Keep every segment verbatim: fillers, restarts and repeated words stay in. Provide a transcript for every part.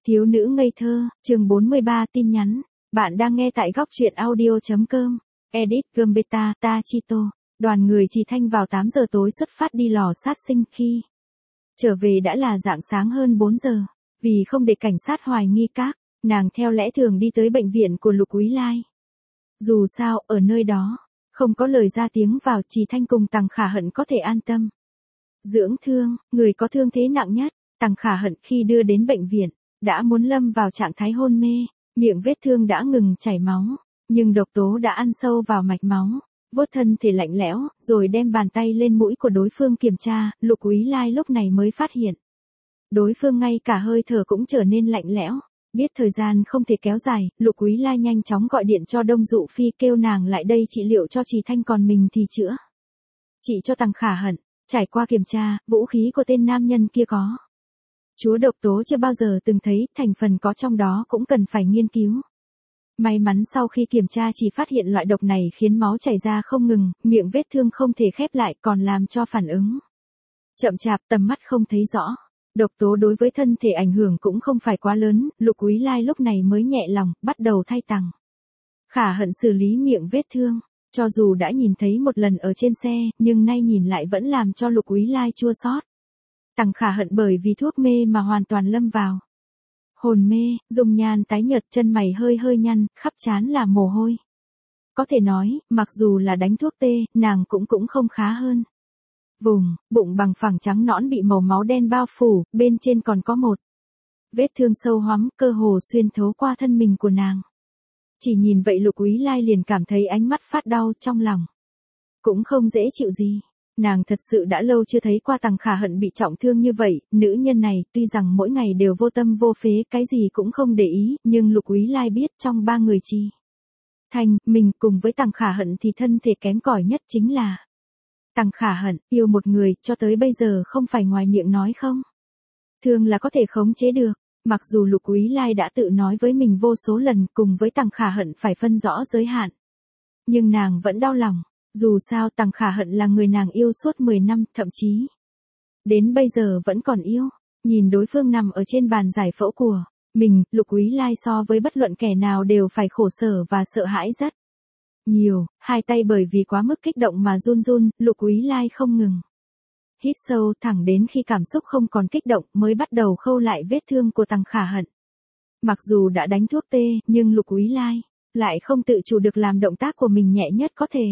Thiếu nữ ngây thơ, chương bốn mươi ba tin nhắn. Bạn đang nghe tại góc truyện audio.com. Edit Gambetta, Tachito. Đoàn người Trì Thanh vào tám giờ tối xuất phát đi lò sát sinh, khi trở về đã là rạng sáng hơn bốn giờ. Vì không để cảnh sát hoài nghi các, nàng theo lẽ thường đi tới bệnh viện của Lục Úy Lai. Dù sao, ở nơi đó, không có lời ra tiếng vào, Trì Thanh cùng Tằng Khả Hận có thể an tâm dưỡng thương. Người có thương thế nặng nhất, Tằng Khả Hận khi đưa đến bệnh viện, đã muốn lâm vào trạng thái hôn mê, miệng vết thương đã ngừng chảy máu, nhưng độc tố đã ăn sâu vào mạch máu, vuốt thân thể lạnh lẽo, rồi đem bàn tay lên mũi của đối phương kiểm tra. Lục Úy Lai lúc này mới phát hiện, đối phương ngay cả hơi thở cũng trở nên lạnh lẽo. Biết thời gian không thể kéo dài, Lục Úy Lai nhanh chóng gọi điện cho Đông Dụ Phi kêu nàng lại đây trị liệu cho Trì Thanh, còn mình thì chữa trị cho Tằng Khả Hận. Trải qua kiểm tra, vũ khí của tên nam nhân kia có chúa độc tố chưa bao giờ từng thấy, thành phần có trong đó cũng cần phải nghiên cứu. May mắn sau khi kiểm tra chỉ phát hiện loại độc này khiến máu chảy ra không ngừng, miệng vết thương không thể khép lại, còn làm cho phản ứng chậm chạp, tầm mắt không thấy rõ. Độc tố đối với thân thể ảnh hưởng cũng không phải quá lớn, Lục Úy Lai lúc này mới nhẹ lòng, bắt đầu thay Tằng Khả Hận xử lý miệng vết thương. Cho dù đã nhìn thấy một lần ở trên xe, nhưng nay nhìn lại vẫn làm cho Lục Úy Lai chua xót. Tằng Khả Hận bởi vì thuốc mê mà hoàn toàn lâm vào hồn mê, dung nhan tái nhợt, chân mày hơi hơi nhăn, khắp trán là mồ hôi. Có thể nói, mặc dù là đánh thuốc tê, nàng cũng cũng không khá hơn. Vùng bụng bằng phẳng trắng nõn bị màu máu đen bao phủ, bên trên còn có một vết thương sâu hoắm, cơ hồ xuyên thấu qua thân mình của nàng. Chỉ nhìn vậy Lục Úy Lai liền cảm thấy ánh mắt phát đau, trong lòng cũng không dễ chịu gì. Nàng thật sự đã lâu chưa thấy qua Tằng Khả Hận bị trọng thương như vậy. Nữ nhân này tuy rằng mỗi ngày đều vô tâm vô phế, cái gì cũng không để ý, nhưng Lục Úy Lai biết trong ba người Trì Thanh, mình cùng với Tằng Khả Hận thì thân thể kém cỏi nhất chính là Tằng Khả Hận. Yêu một người, cho tới bây giờ không phải ngoài miệng nói không thương là có thể khống chế được. Mặc dù Lục Úy Lai đã tự nói với mình vô số lần cùng với Tằng Khả Hận phải phân rõ giới hạn, nhưng nàng vẫn đau lòng. Dù sao Tằng Khả Hận là người nàng yêu suốt mười năm, thậm chí đến bây giờ vẫn còn yêu. Nhìn đối phương nằm ở trên bàn giải phẫu của mình, Lục Úy Lai so với bất luận kẻ nào đều phải khổ sở và sợ hãi rất nhiều. Hai tay bởi vì quá mức kích động mà run run, Lục Úy Lai không ngừng hít sâu, thẳng đến khi cảm xúc không còn kích động mới bắt đầu khâu lại vết thương của Tằng Khả Hận. Mặc dù đã đánh thuốc tê, nhưng Lục Úy Lai lại không tự chủ được làm động tác của mình nhẹ nhất có thể.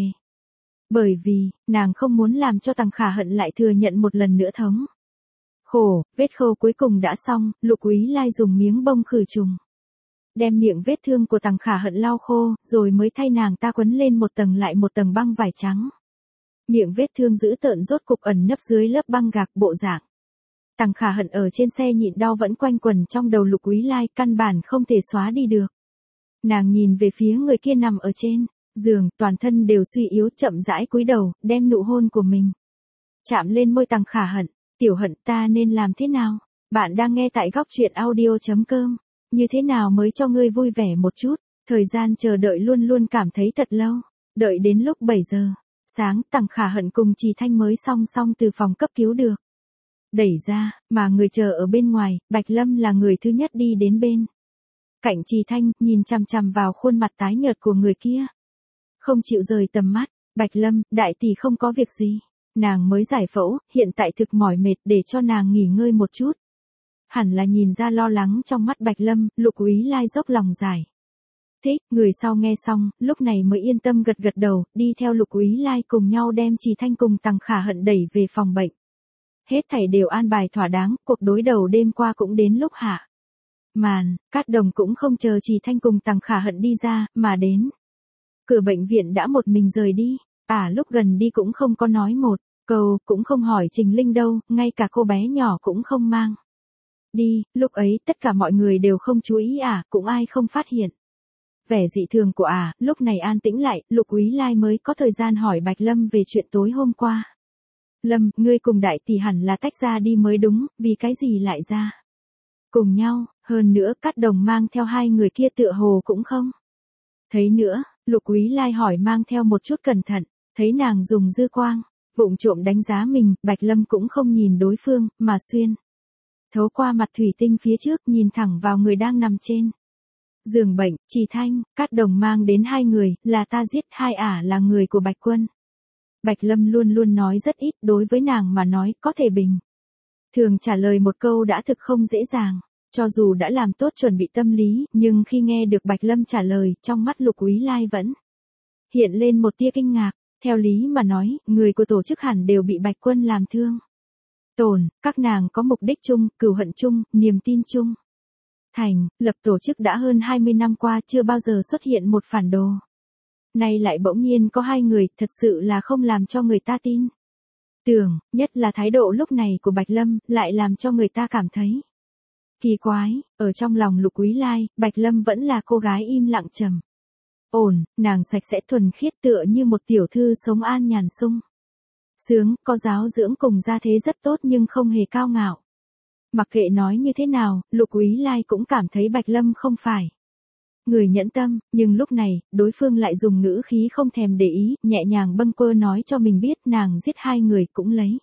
Bởi vì, nàng không muốn làm cho Tằng Khả Hận lại thừa nhận một lần nữa thống khổ. Vết khâu cuối cùng đã xong, Lục Úy Lai dùng miếng bông khử trùng đem miệng vết thương của Tằng Khả Hận lau khô, rồi mới thay nàng ta quấn lên một tầng lại một tầng băng vải trắng. Miệng vết thương dữ tợn rốt cục ẩn nấp dưới lớp băng gạc, bộ dạng Tằng Khả Hận ở trên xe nhịn đau vẫn quanh quẩn trong đầu Lục Úy Lai, căn bản không thể xóa đi được. Nàng nhìn về phía người kia nằm ở trên giường, toàn thân đều suy yếu, chậm rãi cúi đầu, đem nụ hôn của mình chạm lên môi Tằng Khả Hận. Tiểu Hận, ta nên làm thế nào? Bạn đang nghe tại góc truyện audio.com. Như thế nào mới cho ngươi vui vẻ một chút? Thời gian chờ đợi luôn luôn cảm thấy thật lâu. Đợi đến lúc bảy giờ sáng, Tằng Khả Hận cùng Trì Thanh mới song song từ phòng cấp cứu được đẩy ra, mà người chờ ở bên ngoài, Bạch Lâm là người thứ nhất đi đến bên cạnh Trì Thanh, nhìn chằm chằm vào khuôn mặt tái nhợt của người kia, không chịu rời tầm mắt. Bạch Lâm, đại tỷ không có việc gì. Nàng mới giải phẫu, hiện tại thực mỏi mệt, để cho nàng nghỉ ngơi một chút. Hẳn là nhìn ra lo lắng trong mắt Bạch Lâm, Lục Úy Lai dốc lòng giải thích. Người sau nghe xong, lúc này mới yên tâm gật gật đầu, đi theo Lục Úy Lai cùng nhau đem Trì Thanh cùng Tằng Khả Hận đẩy về phòng bệnh. Hết thảy đều an bài thỏa đáng, cuộc đối đầu đêm qua cũng đến lúc hạ màn. Cát Đồng cũng không chờ Trì Thanh cùng Tằng Khả Hận đi ra, mà đến cửa bệnh viện đã một mình rời đi. À, lúc gần đi cũng không có nói một câu, cũng không hỏi Trình Linh đâu, ngay cả cô bé nhỏ cũng không mang đi. Lúc ấy tất cả mọi người đều không chú ý, à, cũng ai không phát hiện vẻ dị thường của à. Lúc này an tĩnh lại, Lục Úy Lai mới có thời gian hỏi Bạch Lâm về chuyện tối hôm qua. Lâm, ngươi cùng đại tỷ hẳn là tách ra đi mới đúng, vì cái gì lại ra cùng nhau? Hơn nữa Cát Đồng mang theo hai người kia tựa hồ cũng không thấy nữa. Lục Úy Lai hỏi mang theo một chút cẩn thận, thấy nàng dùng dư quang vụng trộm đánh giá mình. Bạch Lâm cũng không nhìn đối phương, mà xuyên thấu qua mặt thủy tinh phía trước nhìn thẳng vào người đang nằm trên giường bệnh. Trì Thanh, Cát Đồng mang đến hai người, là ta giết, hai ả là người của Bạch Quân. Bạch Lâm luôn luôn nói rất ít, đối với nàng mà nói có thể bình thường trả lời một câu đã thực không dễ dàng. Cho dù đã làm tốt chuẩn bị tâm lý, nhưng khi nghe được Bạch Lâm trả lời, trong mắt Lục Úy Lai vẫn hiện lên một tia kinh ngạc. Theo lý mà nói, người của tổ chức hẳn đều bị Bạch Quân làm thương tổn, các nàng có mục đích chung, cừu hận chung, niềm tin chung. Thành, lập tổ chức đã hơn hai mươi năm qua chưa bao giờ xuất hiện một phản đồ. Nay lại bỗng nhiên có hai người, thật sự là không làm cho người ta tin tưởng, nhất là thái độ lúc này của Bạch Lâm, lại làm cho người ta cảm thấy kỳ quái. Ở trong lòng Lục Úy Lai, Bạch Lâm vẫn là cô gái im lặng trầm ổn, nàng sạch sẽ thuần khiết tựa như một tiểu thư sống an nhàn sung sướng, có giáo dưỡng cùng gia thế rất tốt nhưng không hề cao ngạo. Mặc kệ nói như thế nào, Lục Úy Lai cũng cảm thấy Bạch Lâm không phải người nhẫn tâm, nhưng lúc này, đối phương lại dùng ngữ khí không thèm để ý, nhẹ nhàng bâng quơ nói cho mình biết nàng giết hai người cũng lấy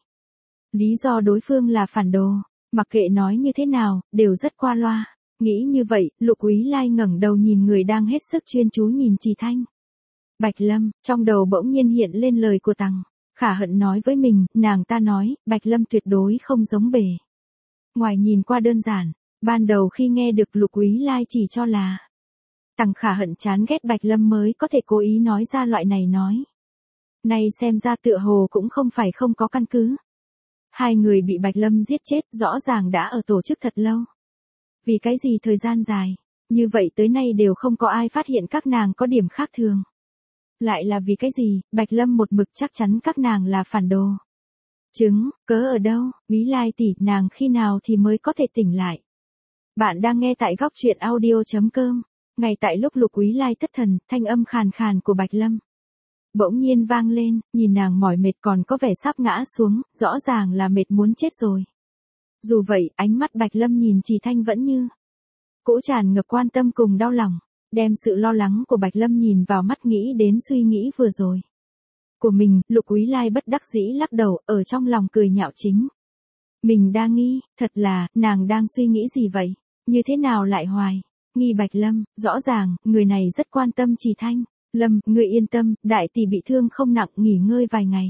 lý do đối phương là phản đồ. Mặc kệ nói như thế nào, đều rất qua loa. Nghĩ như vậy, Lục Úy Lai ngẩng đầu nhìn người đang hết sức chuyên chú nhìn Trì Thanh. Bạch Lâm, trong đầu bỗng nhiên hiện lên lời của Tằng Khả Hận nói với mình, nàng ta nói, Bạch Lâm tuyệt đối không giống bề ngoài nhìn qua đơn giản. Ban đầu khi nghe được Lục Úy Lai chỉ cho là Tằng Khả Hận chán ghét Bạch Lâm mới có thể cố ý nói ra loại này nói. Nay xem ra tựa hồ cũng không phải không có căn cứ. Hai người bị Bạch Lâm giết chết rõ ràng đã ở tổ chức thật lâu. Vì cái gì thời gian dài, như vậy tới nay đều không có ai phát hiện các nàng có điểm khác thường. Lại là vì cái gì, Bạch Lâm một mực chắc chắn các nàng là phản đồ. Chứng, cớ ở đâu, Úy Lai tỷ, nàng khi nào thì mới có thể tỉnh lại. Bạn đang nghe tại góc truyện audio.com. Ngay tại lúc Lục Úy Lai thất thần, thanh âm khàn khàn của Bạch Lâm bỗng nhiên vang lên, nhìn nàng mỏi mệt còn có vẻ sắp ngã xuống, rõ ràng là mệt muốn chết rồi. Dù vậy, ánh mắt Bạch Lâm nhìn Trì Thanh vẫn như cỗ tràn ngập quan tâm cùng đau lòng, đem sự lo lắng của Bạch Lâm nhìn vào mắt nghĩ đến suy nghĩ vừa rồi của mình. Lục Úy Lai bất đắc dĩ lắc đầu, ở trong lòng cười nhạo chính mình đa nghi, thật là, nàng đang suy nghĩ gì vậy, như thế nào lại hoài nghi Bạch Lâm, rõ ràng, người này rất quan tâm Trì Thanh. Lâm, ngươi yên tâm, đại tỷ bị thương không nặng, nghỉ ngơi vài ngày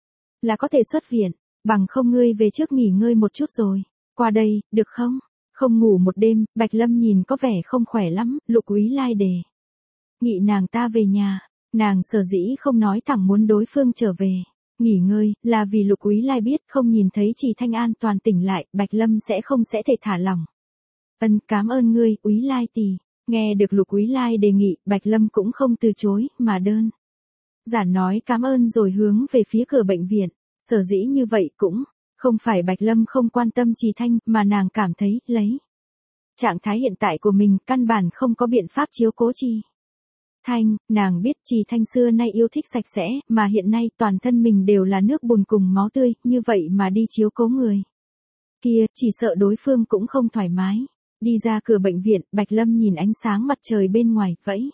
là có thể xuất viện, bằng không ngươi về trước nghỉ ngơi một chút rồi qua đây, được không? Không ngủ một đêm, Bạch Lâm nhìn có vẻ không khỏe lắm, Lục Úy Lai đề nghị nàng ta về nhà. Nàng sở dĩ không nói thẳng muốn đối phương trở về nghỉ ngơi, là vì Lục Úy Lai biết không nhìn thấy Trì Thanh an toàn tỉnh lại, Bạch Lâm sẽ không sẽ thể thả lỏng. Ân, cảm ơn ngươi, Úy Lai tỷ. Nghe được Lục Úy Lai đề nghị, Bạch Lâm cũng không từ chối, mà đơn giản nói cảm ơn rồi hướng về phía cửa bệnh viện. Sở dĩ như vậy cũng không phải Bạch Lâm không quan tâm Trì Thanh, mà nàng cảm thấy, lấy trạng thái hiện tại của mình, căn bản không có biện pháp chiếu cố Trì Thanh. Nàng biết Trì Thanh xưa nay yêu thích sạch sẽ, mà hiện nay toàn thân mình đều là nước bùn cùng máu tươi, như vậy mà đi chiếu cố người kia, chỉ sợ đối phương cũng không thoải mái. Đi ra cửa bệnh viện, Bạch Lâm nhìn ánh sáng mặt trời bên ngoài, vẫy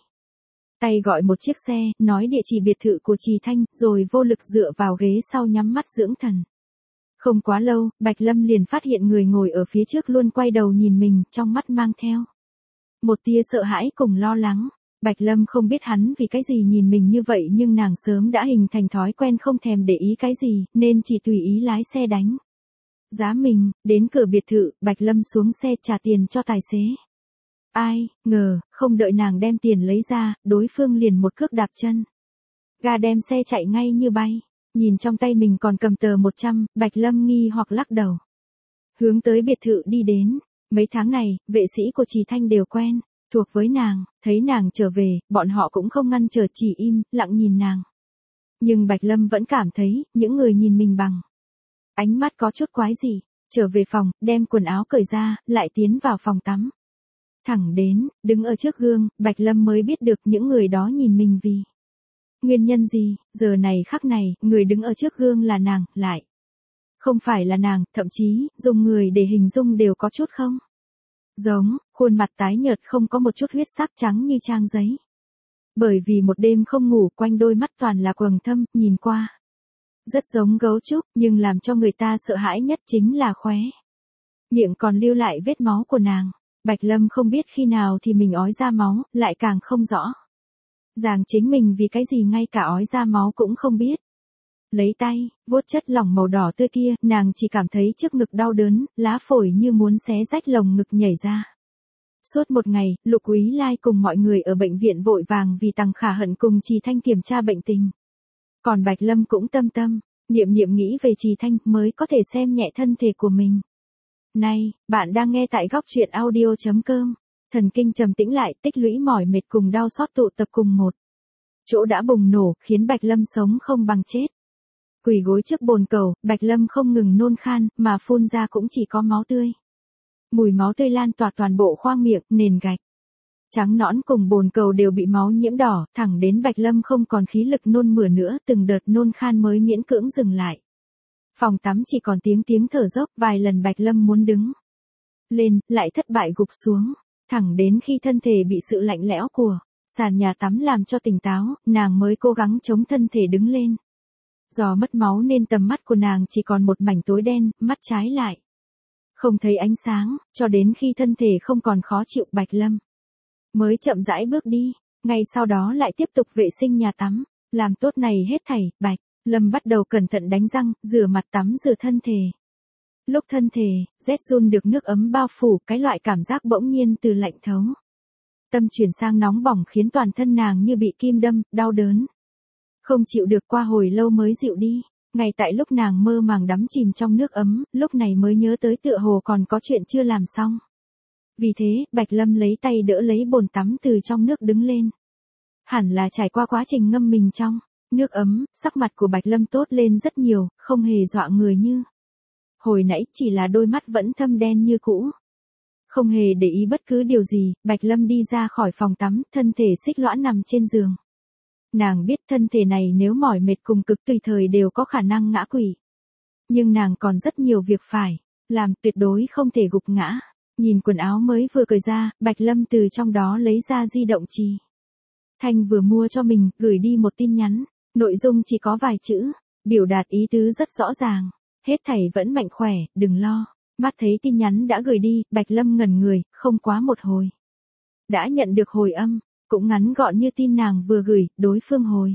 tay gọi một chiếc xe, nói địa chỉ biệt thự của Trì Thanh, rồi vô lực dựa vào ghế sau nhắm mắt dưỡng thần. Không quá lâu, Bạch Lâm liền phát hiện người ngồi ở phía trước luôn quay đầu nhìn mình, trong mắt mang theo một tia sợ hãi cùng lo lắng. Bạch Lâm không biết hắn vì cái gì nhìn mình như vậy, nhưng nàng sớm đã hình thành thói quen không thèm để ý cái gì, nên chỉ tùy ý lái xe đánh giá mình. Đến cửa biệt thự, Bạch Lâm xuống xe trả tiền cho tài xế. Ai ngờ, không đợi nàng đem tiền lấy ra, đối phương liền một cước đạp chân ga đem xe chạy ngay như bay. Nhìn trong tay mình còn cầm tờ một trăm, Bạch Lâm nghi hoặc lắc đầu, hướng tới biệt thự đi đến. Mấy tháng này, vệ sĩ của Trì Thanh đều quen thuộc với nàng, thấy nàng trở về, bọn họ cũng không ngăn trở, chỉ im lặng nhìn nàng. Nhưng Bạch Lâm vẫn cảm thấy, những người nhìn mình bằng ánh mắt có chút quái gì. Trở về phòng, đem quần áo cởi ra, lại tiến vào phòng tắm. Thẳng đến, đứng ở trước gương, Bạch Lâm mới biết được những người đó nhìn mình vì nguyên nhân gì. Giờ này khắc này, người đứng ở trước gương là nàng, lại không phải là nàng, thậm chí, dùng người để hình dung đều có chút không giống, khuôn mặt tái nhợt không có một chút huyết sắc, trắng như trang giấy. Bởi vì một đêm không ngủ, quanh đôi mắt toàn là quầng thâm, nhìn qua rất giống gấu trúc, nhưng làm cho người ta sợ hãi nhất chính là khóe miệng còn lưu lại vết máu của nàng. Bạch Lâm không biết khi nào thì mình ói ra máu, lại càng không rõ ràng chính mình vì cái gì ngay cả ói ra máu cũng không biết. Lấy tay, vuốt chất lỏng màu đỏ tươi kia, nàng chỉ cảm thấy trước ngực đau đớn, lá phổi như muốn xé rách lồng ngực nhảy ra. Suốt một ngày, Lục Úy Lai cùng mọi người ở bệnh viện vội vàng vì Tằng Khả Hận cùng Trì Thanh kiểm tra bệnh tình. Còn Bạch Lâm cũng tâm tâm, niệm niệm nghĩ về Trì Thanh mới có thể xem nhẹ thân thể của mình. Này, bạn đang nghe tại góc truyện audio chấm com. Thần kinh trầm tĩnh lại, tích lũy mỏi mệt cùng đau xót tụ tập cùng một chỗ đã bùng nổ, khiến Bạch Lâm sống không bằng chết. Quỳ gối trước bồn cầu, Bạch Lâm không ngừng nôn khan, mà phun ra cũng chỉ có máu tươi. Mùi máu tươi lan tỏa toàn bộ khoang miệng, nền gạch trắng nõn cùng bồn cầu đều bị máu nhiễm đỏ, thẳng đến Bạch Lâm không còn khí lực nôn mửa nữa, từng đợt nôn khan mới miễn cưỡng dừng lại. Phòng tắm chỉ còn tiếng tiếng thở dốc, vài lần Bạch Lâm muốn đứng lên, lại thất bại gục xuống, thẳng đến khi thân thể bị sự lạnh lẽo của sàn nhà tắm làm cho tỉnh táo, nàng mới cố gắng chống thân thể đứng lên. Do mất máu nên tầm mắt của nàng chỉ còn một mảnh tối đen, mắt trái lại không thấy ánh sáng, cho đến khi thân thể không còn khó chịu, Bạch Lâm mới chậm rãi bước đi, ngay sau đó lại tiếp tục vệ sinh nhà tắm. Làm tốt này hết thảy, Bạch Lâm bắt đầu cẩn thận đánh răng, rửa mặt, tắm rửa thân thể. Lúc thân thể rét run được nước ấm bao phủ, cái loại cảm giác bỗng nhiên từ lạnh thấu tâm chuyển sang nóng bỏng, khiến toàn thân nàng như bị kim đâm, đau đớn không chịu được, qua hồi lâu mới dịu đi. Ngay tại lúc nàng mơ màng đắm chìm trong nước ấm, lúc này mới nhớ tới tựa hồ còn có chuyện chưa làm xong. Vì thế, Bạch Lâm lấy tay đỡ lấy bồn tắm từ trong nước đứng lên. Hẳn là trải qua quá trình ngâm mình trong nước ấm, sắc mặt của Bạch Lâm tốt lên rất nhiều, không hề dọa người như hồi nãy, chỉ là đôi mắt vẫn thâm đen như cũ. Không hề để ý bất cứ điều gì, Bạch Lâm đi ra khỏi phòng tắm, thân thể xích lõa nằm trên giường. Nàng biết thân thể này nếu mỏi mệt cùng cực tùy thời đều có khả năng ngã quỵ. Nhưng nàng còn rất nhiều việc phải làm, tuyệt đối không thể gục ngã. Nhìn quần áo mới vừa cởi ra, Bạch Lâm từ trong đó lấy ra di động Trì Thanh vừa mua cho mình, gửi đi một tin nhắn. Nội dung chỉ có vài chữ, biểu đạt ý tứ rất rõ ràng. Hết thảy vẫn mạnh khỏe, đừng lo. Mắt thấy tin nhắn đã gửi đi, Bạch Lâm ngẩn người, không quá một hồi đã nhận được hồi âm, cũng ngắn gọn như tin nàng vừa gửi. Đối phương hồi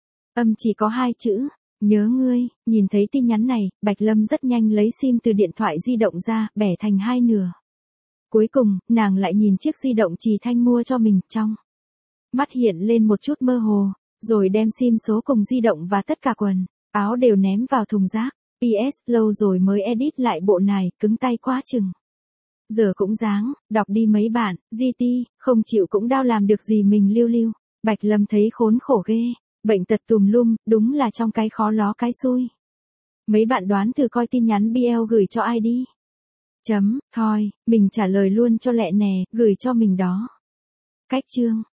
âm chỉ có hai chữ, nhớ ngươi. Nhìn thấy tin nhắn này, Bạch Lâm rất nhanh lấy sim từ điện thoại di động ra, bẻ thành hai nửa. Cuối cùng, nàng lại nhìn chiếc di động Trì Thanh mua cho mình, trong mắt hiện lên một chút mơ hồ, rồi đem sim số cùng di động và tất cả quần áo đều ném vào thùng rác. pê ét, lâu rồi mới edit lại bộ này, cứng tay quá chừng. Giờ cũng dáng, đọc đi mấy bạn, giê tê, không chịu cũng đau làm được gì mình lưu lưu. Bạch Lâm thấy khốn khổ ghê, bệnh tật tùm lum, đúng là trong cái khó ló cái xui. Mấy bạn đoán thử coi tin nhắn bê lờ gửi cho ai đi. Chấm, thôi, mình trả lời luôn cho lẹ nè, gửi cho mình đó. Cách chương.